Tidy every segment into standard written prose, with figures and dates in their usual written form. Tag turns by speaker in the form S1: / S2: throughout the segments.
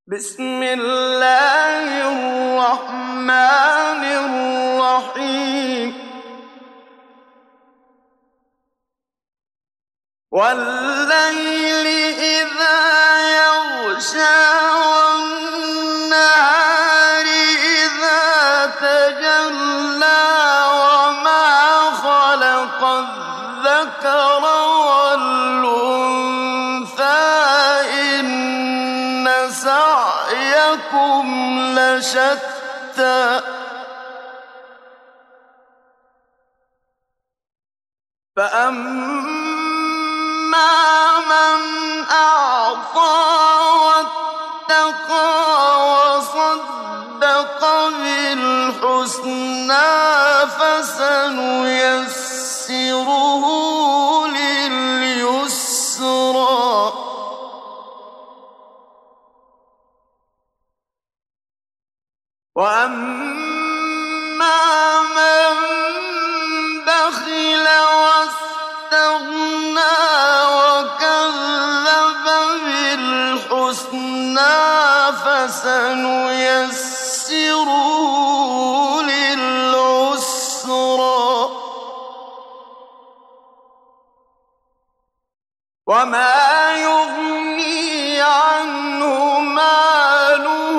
S1: بسم الله الرحمن الرحيم والليل إذا يغشى والنهار إذا تجلى وما خلق الذكر والأنثى إن سعيكم لشتى فأما من أعطى واتقى وصدق بالحسنى فسنيسره لليسرى وأما من بخل واستغنى وكذب بالحسنى فسنيسره للعسرى وما يغني عنه ماله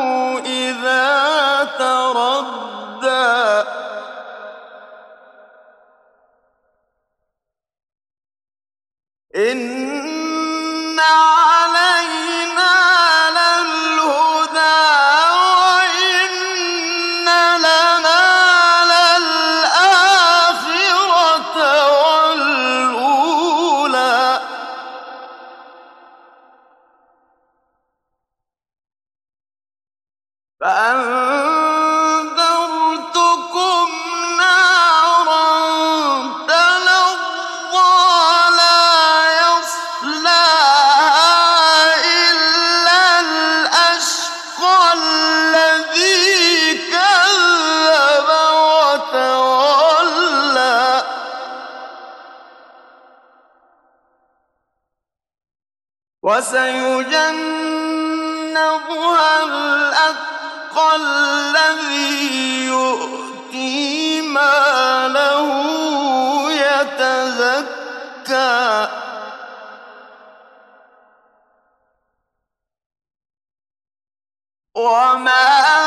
S1: إذا تردى إن علينا للهدى وإن لنا للآخرة والأولى فأنذرتكم نارا تلظى لا يصلاها إلا الأشقى الذي كذب وتولى وسيجنبها الأتقى الذي يؤتي ماله يتزكى وما